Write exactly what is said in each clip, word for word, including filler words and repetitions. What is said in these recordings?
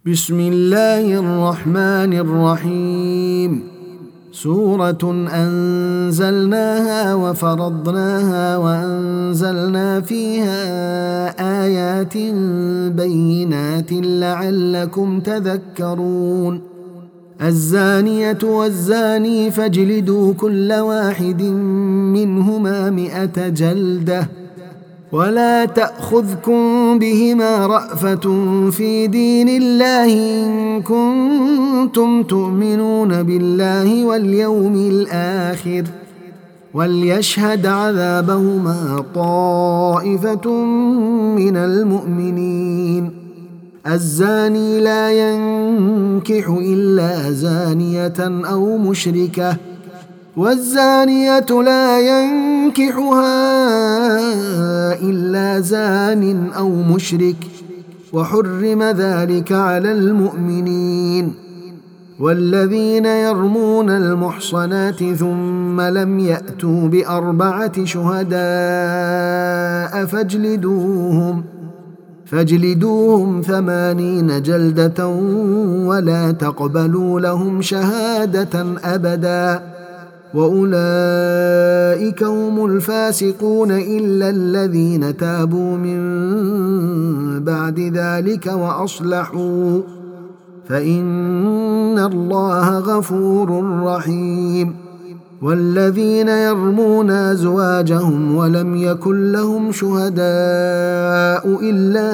بسم الله الرحمن الرحيم. سورة أنزلناها وفرضناها وأنزلنا فيها آيات بينات لعلكم تذكرون. الزانية والزاني فاجلدوا كل واحد منهما مئة جلدة ولا تأخذكم بهما رأفة في دين الله إن كنتم تؤمنون بالله واليوم الآخر وليشهد عذابهما طائفة من المؤمنين. الزاني لا ينكح إلا زانية أو مشركة والزانية لا ينكحها إلا زان أو مشرك وحرم ذلك على المؤمنين. والذين يرمون المحصنات ثم لم يأتوا بأربعة شهداء فاجلدوهم فاجلدوهم ثمانين جلدة ولا تقبلوا لهم شهادة أبدا وأولئك هم الفاسقون إلا الذين تابوا من بعد ذلك وأصلحوا فإن الله غفور رحيم. والذين يرمون أزواجهم ولم يكن لهم شهداء إلا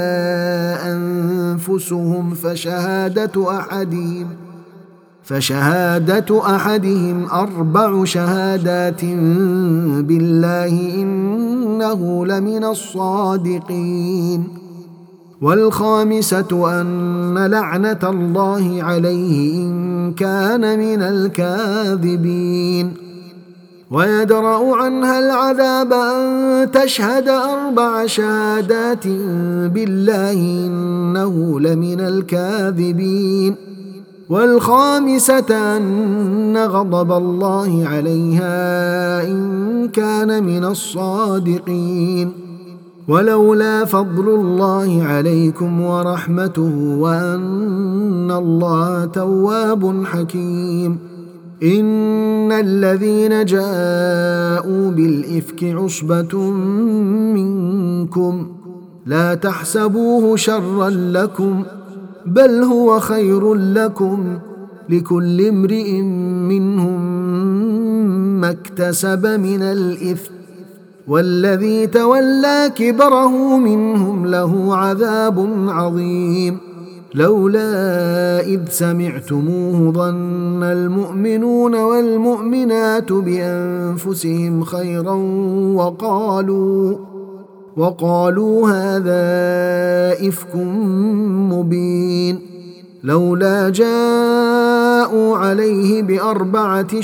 أنفسهم فشهادة أحدهم فشهادة أحدهم أربع شهادات بالله إنه لمن الصادقين. والخامسة أن لعنة الله عليه إن كان من الكاذبين. ويدرأ عنها العذاب أن تشهد أربع شهادات بالله إنه لمن الكاذبين. والخامسة أن غضب الله عليها إن كان من الصادقين. ولولا فضل الله عليكم ورحمته وأن الله تواب حكيم. إن الذين جاءوا بالإفك عصبة منكم لا تحسبوه شرا لكم بل هو خير لكم لكل امرئ منهم ما اكتسب من الإثم والذي تولى كبره منهم له عذاب عظيم. لولا إذ سمعتموه ظن المؤمنون والمؤمنات بأنفسهم خيرا وقالوا وقالوا هذا إفك مبين. لولا جاءوا عليه بأربعة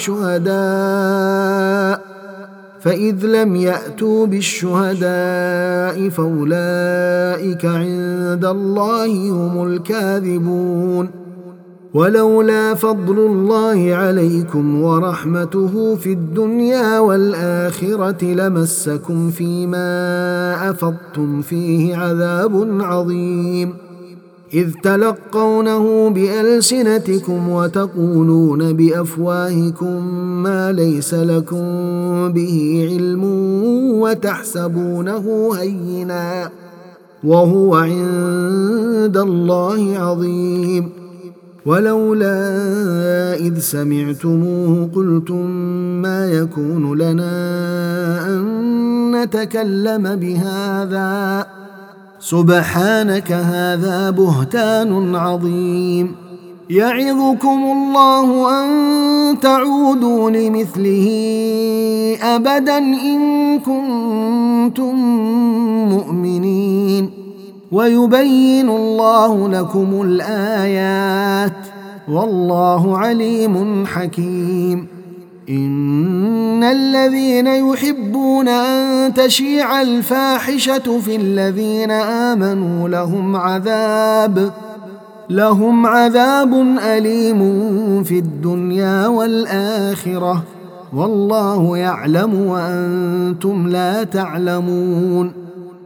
شهداء فإذ لم يأتوا بالشهداء فأولئك عند الله هم الكاذبون. ولولا فضل الله عليكم ورحمته في الدنيا والآخرة لمسكم فيما أفضتم فيه عذاب عظيم إذ تلقونه بألسنتكم وتقولون بأفواهكم ما ليس لكم به علم وتحسبونه هينا وهو عند الله عظيم. ولولا إذ سمعتموه قلتم ما يكون لنا أن نتكلم بهذا سبحانك هذا بهتان عظيم. يعظكم الله أن تعودوا لمثله أبدا إن كنتم مؤمنين ويبين الله لكم الآيات والله عليم حكيم. إن الذين يحبون أن تشيع الفاحشة في الذين آمنوا لهم عذاب لهم عذاب أليم في الدنيا والآخرة والله يعلم وأنتم لا تعلمون.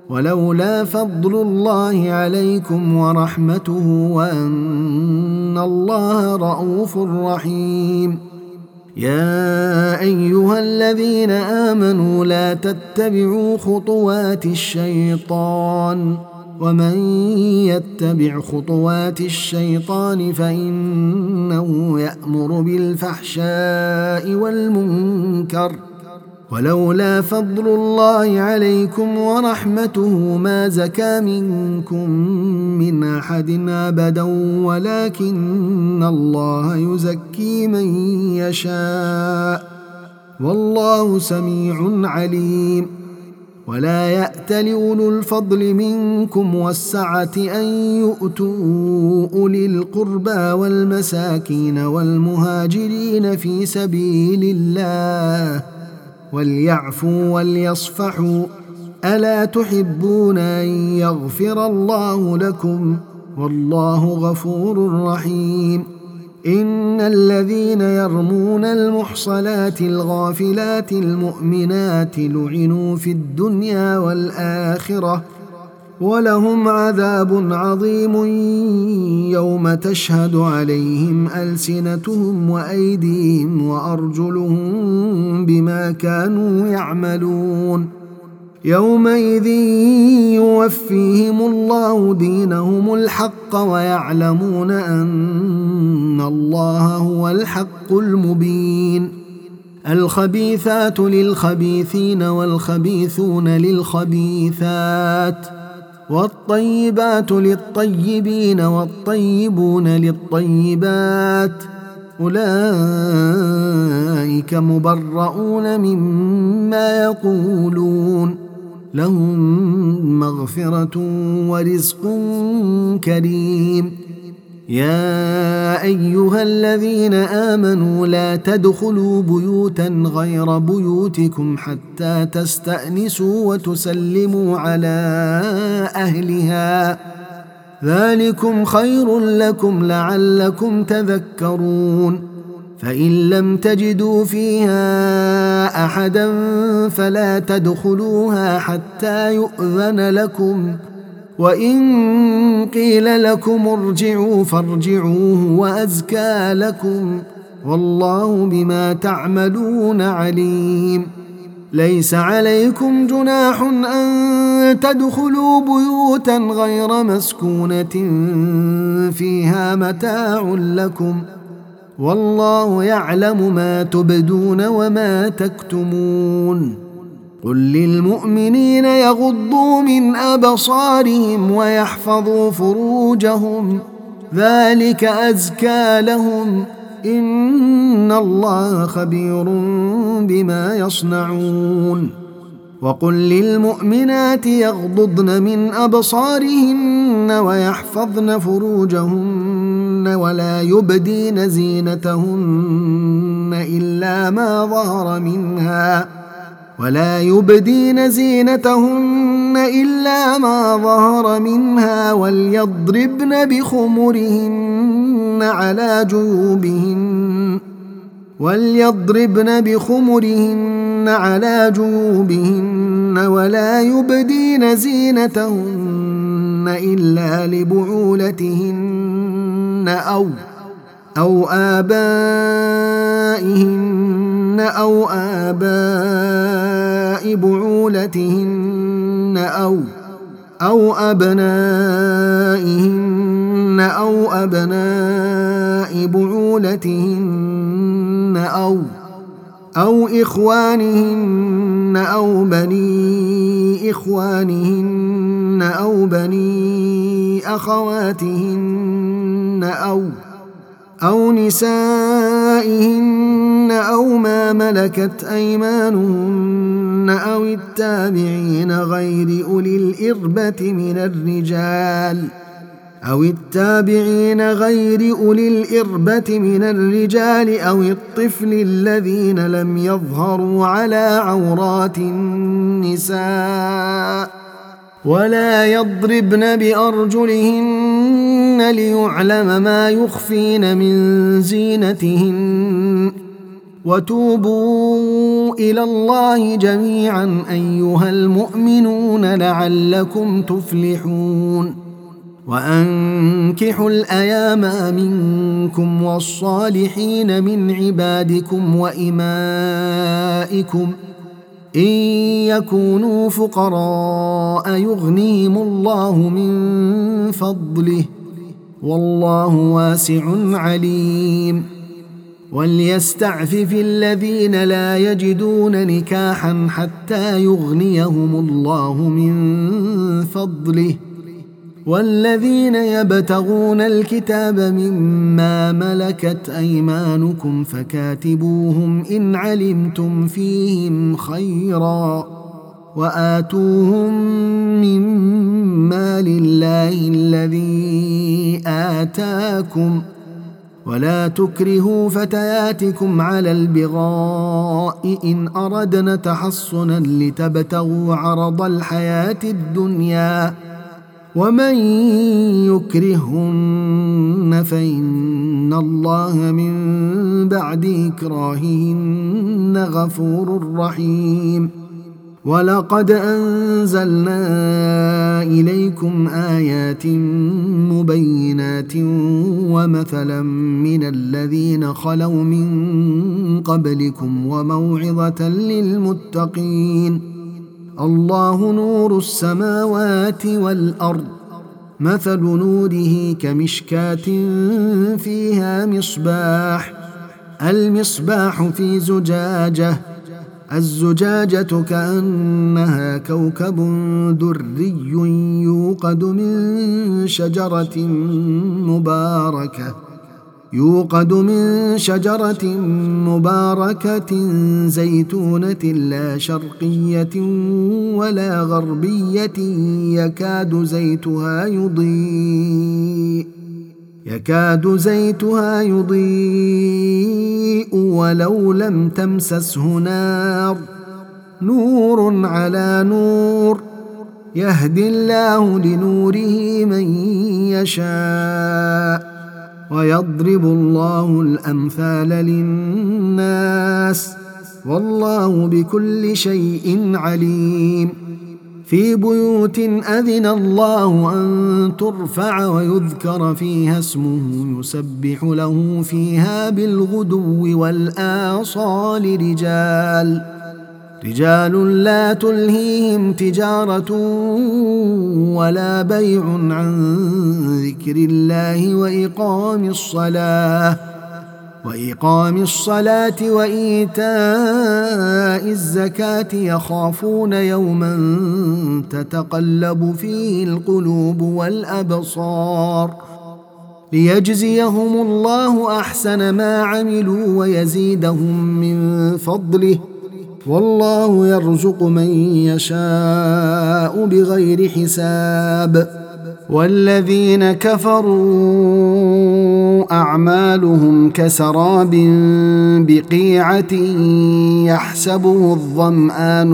ولولا فضل الله عليكم ورحمته وأن الله رءوف رحيم. يا أيها الذين آمنوا لا تتبعوا خطوات الشيطان، ومن يتبع خطوات الشيطان فإنه يأمر بالفحشاء والمنكر. ولولا فضل الله عليكم ورحمته ما زكى منكم من أحد أبدا ولكن الله يزكي من يشاء والله سميع عليم. ولا يأتل أولو الفضل منكم والسعة أن يؤتوا أولي القربى والمساكين والمهاجرين في سبيل الله وليعفوا وليصفحوا، ألا تحبون أن يغفر الله لكم والله غفور رحيم. إن الذين يرمون المحصنات الغافلات المؤمنات لعنوا في الدنيا والآخرة ولهم عذاب عظيم يوم تشهد عليهم ألسنتهم وأيديهم وأرجلهم بما كانوا يعملون. يومئذ يوفيهم الله دينهم الحق ويعلمون أن الله هو الحق المبين. الخبيثات للخبيثين والخبيثون للخبيثات والطيبات للطيبين والطيبون للطيبات، أولئك مبرؤون مما يقولون، لهم مغفرة ورزق كريم. يا أيها الذين آمنوا لا تدخلوا بيوتا غير بيوتكم حتى تستأنسوا وتسلموا على أهلها، ذلكم خير لكم لعلكم تذكرون. فإن لم تجدوا فيها أحدا فلا تدخلوها حتى يؤذن لكم، وإن قيل لكم ارجعوا فارجعوا وأزكى لكم، والله بما تعملون عليم. ليس عليكم جناح أن تدخلوا بيوتا غير مسكونة فيها متاع لكم، والله يعلم ما تبدون وما تكتمون. قل للمؤمنين يغضوا من أبصارهم ويحفظوا فروجهم، ذلك أزكى لهم، إن الله خبير بما يصنعون. وقل للمؤمنات يغضضن من أبصارهن ويحفظن فروجهن ولا يبدين زينتهن إلا ما ظهر منها ولا يبدين زينتهن إلا ما ظهر منها وليضربن بخمرهن على جيوبهن وليضربن بخمرهن على جيوبهن ولا يبدين زينتهن إلا لبعولتهن أو أو آبائهن أو آباء بعولتهن أو أو أبنائهن أو أبناء بعولتهن أو أو إخوانهن أو بني إخوانهن أو بني أخواتهن أو أو نسائهن أو ما ملكت أيمانهن أو التابعين غير أولي الإربة من الرجال أو التابعين غير أولي الإربة من الرجال أو الطفل الذين لم يظهروا على عورات النساء، ولا يضربن بأرجلهن ليعلم ما يخفين من زينتهن، وتوبوا إلى الله جميعا أيها المؤمنون لعلكم تفلحون وأنكحوا الأيام منكم والصالحين من عبادكم وإمائكم إن يكونوا فقراء يغنيهم الله من فضله والله واسع عليم وليستعفف الذين لا يجدون نكاحا حتى يغنيهم الله من فضله والذين يبتغون الكتاب مما ملكت أيمانكم فكاتبوهم إن علمتم فيهم خيرا وآتوهم مما لله الذي آتاكم ولا تكرهوا فتياتكم على البغاء إن أردنا تحصنا لتبتغوا عرض الحياة الدنيا ومن يكرهن فإن الله من بعد إكراههن غفور رحيم ولقد أنزلنا إليكم آيات مبينات ومثلا من الذين خلوا من قبلكم وموعظة للمتقين الله نور السماوات والأرض مثل نوره كمشكاة فيها مصباح المصباح في زجاجة الزجاجة كأنها كوكب دري يوقد من شجرة مباركة يوقد من شجرة مباركة زيتونة لا شرقية ولا غربية يكاد زيتها يضيء يكاد زيتها يضيء ولو لم تمسسه نار نور على نور يهدي الله لنوره من يشاء ويضرب الله الأمثال للناس والله بكل شيء عليم في بيوت أذن الله أن ترفع ويذكر فيها اسمه يسبح له فيها بالغدو والآصال رجال رجال لا تلهيهم تجارة ولا بيع عن ذكر الله وإقام الصلاة وإقام الصلاة وإيتاء الزكاة يخافون يوما تتقلب فيه القلوب والأبصار ليجزيهم الله أحسن ما عملوا ويزيدهم من فضله والله يرزق من يشاء بغير حساب والذين كفروا أعمالهم كسراب بقيعة يحسبه الظمآن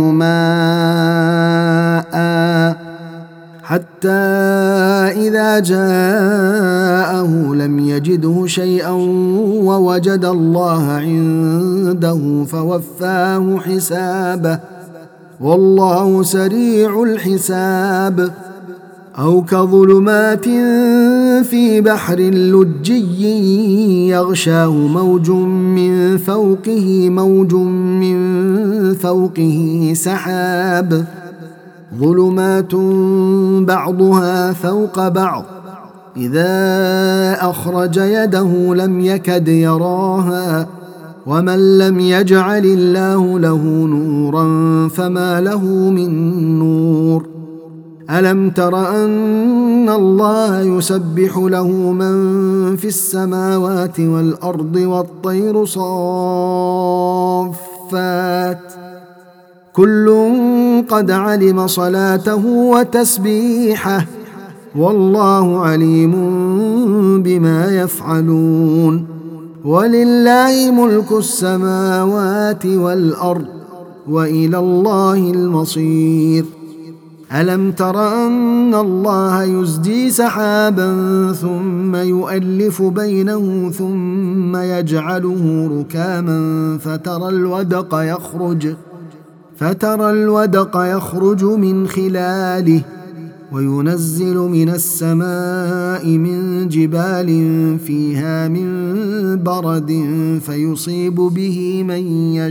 ماء حتى إذا جاءه لم يجده شيئا ووجد الله عنده فوفاه حسابه والله سريع الحساب أو كظلمات في بحر لجي يغشاه موج من فوقه موج من فوقه سحاب ظلمات بعضها فوق بعض إذا أخرج يده لم يكد يراها ومن لم يجعل الله له نورا فما له من نور ألم تر أن الله يسبح له من في السماوات والأرض والطير صافات كل قد علم صلاته وتسبيحه والله عليم بما يفعلون ولله ملك السماوات والأرض وإلى الله المصير ألم تر أن الله يزجي سحابا ثم يؤلف بينه ثم يجعله ركاما فترى الودق يخرج فترى الودق يخرج من خلاله وينزل من السماء من جبال فيها من برد فيصيب به من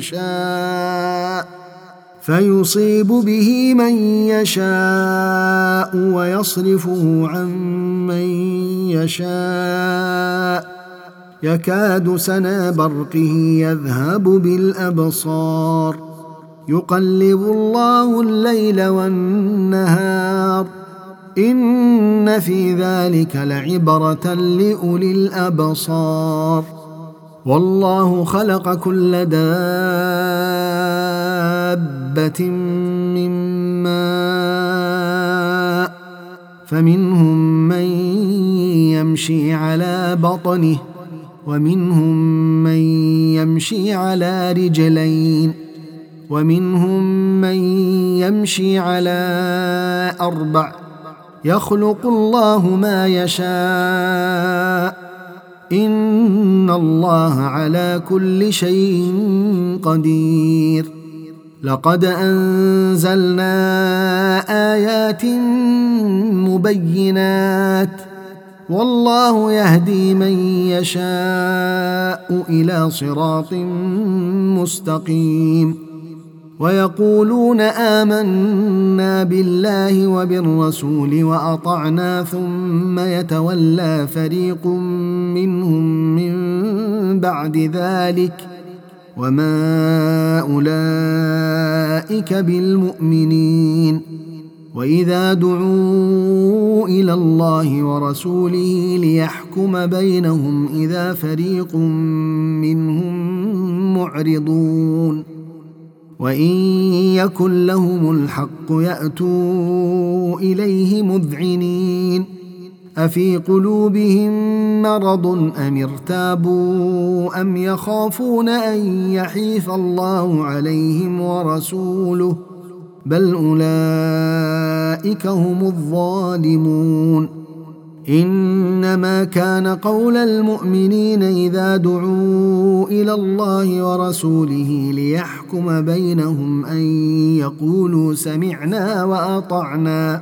يشاء فيصيب به من يشاء ويصرفه عن من يشاء يكاد سنا برقه يذهب بالأبصار يقلب الله الليل والنهار إن في ذلك لعبرة لأولي الأبصار والله خلق كل دابة من ماء فمنهم من يمشي على بطنه ومنهم من يمشي على رجلين ومنهم من يمشي على أربع يخلق الله ما يشاء إن الله على كل شيء قدير لقد أنزلنا آيات مبينات والله يهدي من يشاء إلى صراط مستقيم ويقولون آمنا بالله وبالرسول وأطعنا ثم يتولى فريق منهم من بعد ذلك وما أولئك بالمؤمنين وإذا دعوا إلى الله ورسوله ليحكم بينهم إذا فريق منهم معرضون وإن يكن لهم الحق يأتوا إليه مذعنين أفي قلوبهم مرض أم ارتابوا أم يخافون أن يحيف الله عليهم ورسوله بل أولئك هم الظالمون إنما كان قول المؤمنين إذا دعوا إلى الله ورسوله ليحكم بينهم أن يقولوا سمعنا وأطعنا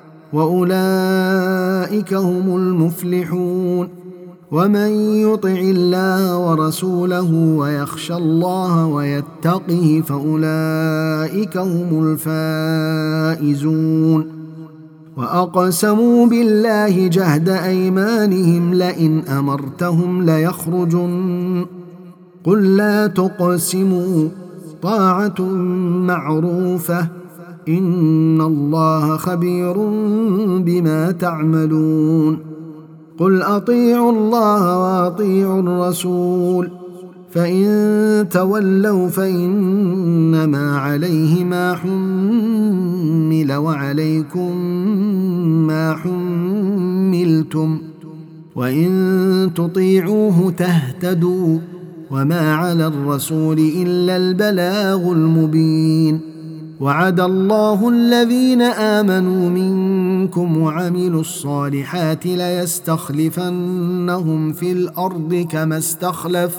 وأولئك هم المفلحون ومن يطع الله ورسوله ويخشى الله ويتقه فأولئك هم الفائزون وأقسموا بالله جهد أيمانهم لئن أمرتهم ليخرجن قل لا تقسموا طاعة معروفة إن الله خبير بما تعملون قل أطيعوا الله وأطيعوا الرسول فإن تولوا فإنما عليه ما حمل وعليكم ما حملتم وإن تطيعوه تهتدوا وما على الرسول إلا البلاغ المبين وعد الله الذين آمنوا منكم وعملوا الصالحات ليستخلفنهم في الأرض كما استخلف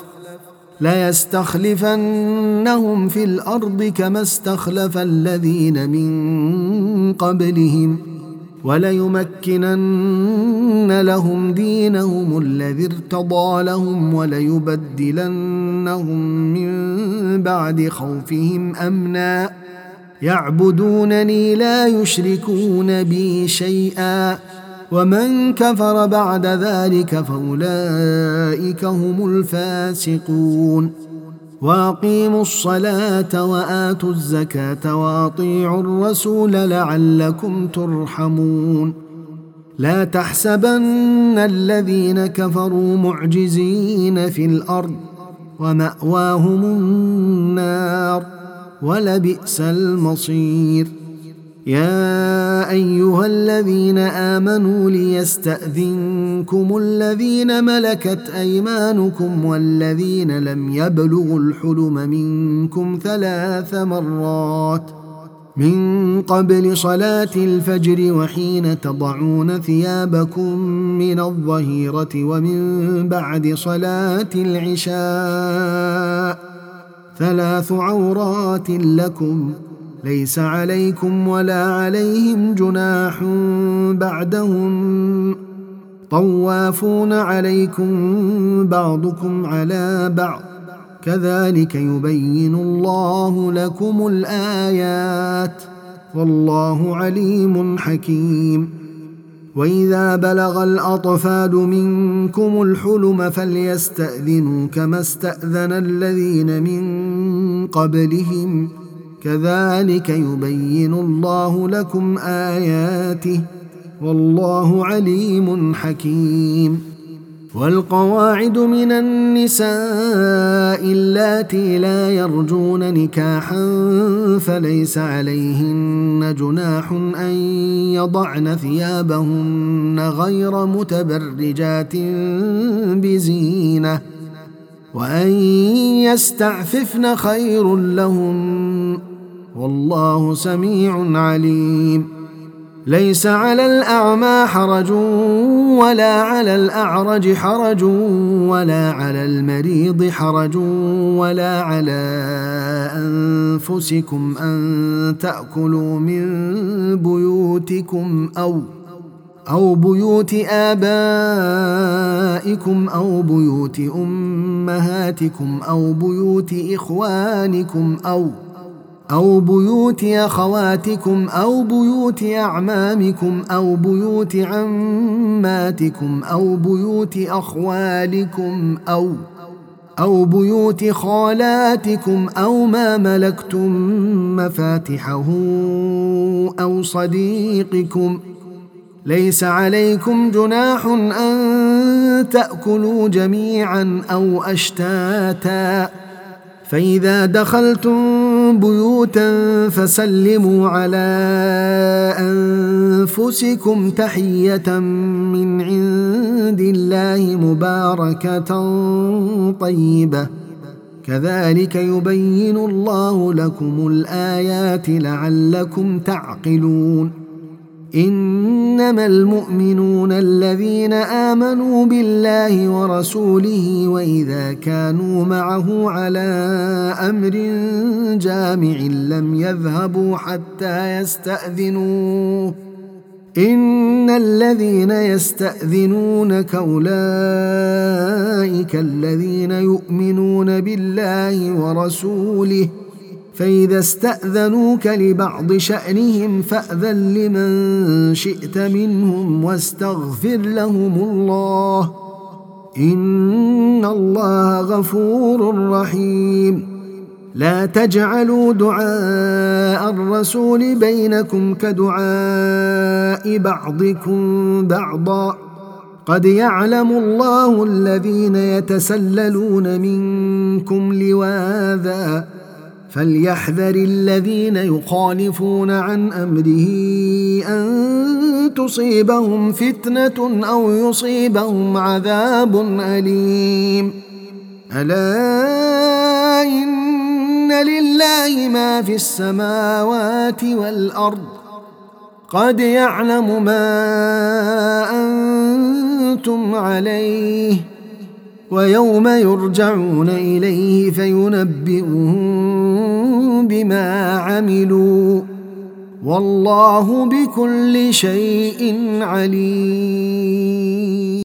ليستخلفنهم في الأرض كما استخلف الذين من قبلهم وليمكنن لهم دينهم الذي ارتضى لهم وليبدلنهم من بعد خوفهم أمنا يعبدونني لا يشركون بي شيئا ومن كفر بعد ذلك فأولئك هم الفاسقون وأقيموا الصلاة وآتوا الزكاة وأطيعوا الرسول لعلكم ترحمون لا تحسبن الذين كفروا معجزين في الأرض ومأواهم النار ولبئس المصير يا أيها الذين آمنوا ليستأذنكم الذين ملكت أيمانكم والذين لم يبلغوا الحلم منكم ثلاث مرات من قبل صلاة الفجر وحين تضعون ثيابكم من الظهيرة ومن بعد صلاة العشاء ثلاث عورات لكم ليس عليكم ولا عليهم جناح بعدهم طوافون عليكم بعضكم على بعض كذلك يبين الله لكم الآيات والله عليم حكيم. وإذا بلغ الأطفال منكم الحلم فليستأذنوا كما استأذن الذين من قبلهم كذلك يبين الله لكم آياته والله عليم حكيم. والقواعد من النساء اللاتي لا يرجون نكاحا فليس عليهن جناح أن يضعن ثيابهن غير متبرجات بزينة وأن يستعففن خير لهم والله سميع عليم. ليس على الأعمى حرج ولا على الأعرج حرج ولا على المريض حرج ولا على أنفسكم أن تأكلوا من بيوتكم أو أو بيوت آبائكم أو بيوت أمهاتكم أو بيوت إخوانكم أو أو بيوت أخواتكم أو بيوت أعمامكم أو بيوت عماتكم أو بيوت أخوالكم أو أو بيوت خالاتكم أو ما ملكتم مفاتحه أو صديقكم. ليس عليكم جناح أن تأكلوا جميعا أو أشتاتا فإذا دخلتم بيوتا فسلموا على أنفسكم تحية من عند الله مباركة طيبة كذلك يبين الله لكم الآيات لعلكم تعقلون. إنما المؤمنون الذين آمنوا بالله ورسوله وإذا كانوا معه على أمر جامع لم يذهبوا حتى يستأذنوه إن الذين يستأذنونك أولئك الذين يؤمنون بالله ورسوله فإذا استأذنوك لبعض شأنهم فأذن لمن شئت منهم واستغفر لهم الله إن الله غفور رحيم. لا تجعلوا دعاء الرسول بينكم كدعاء بعضكم بعضا قد يعلم الله الذين يتسللون منكم لواذا فليحذر الذين يخالفون عن أمره أن تصيبهم فتنة أو يصيبهم عذاب أليم. ألا إن لله ما في السماوات والأرض قد يعلم ما أنتم عليه ويوم يرجعون إليه فينبئهم بما عملوا والله بكل شيء عليم.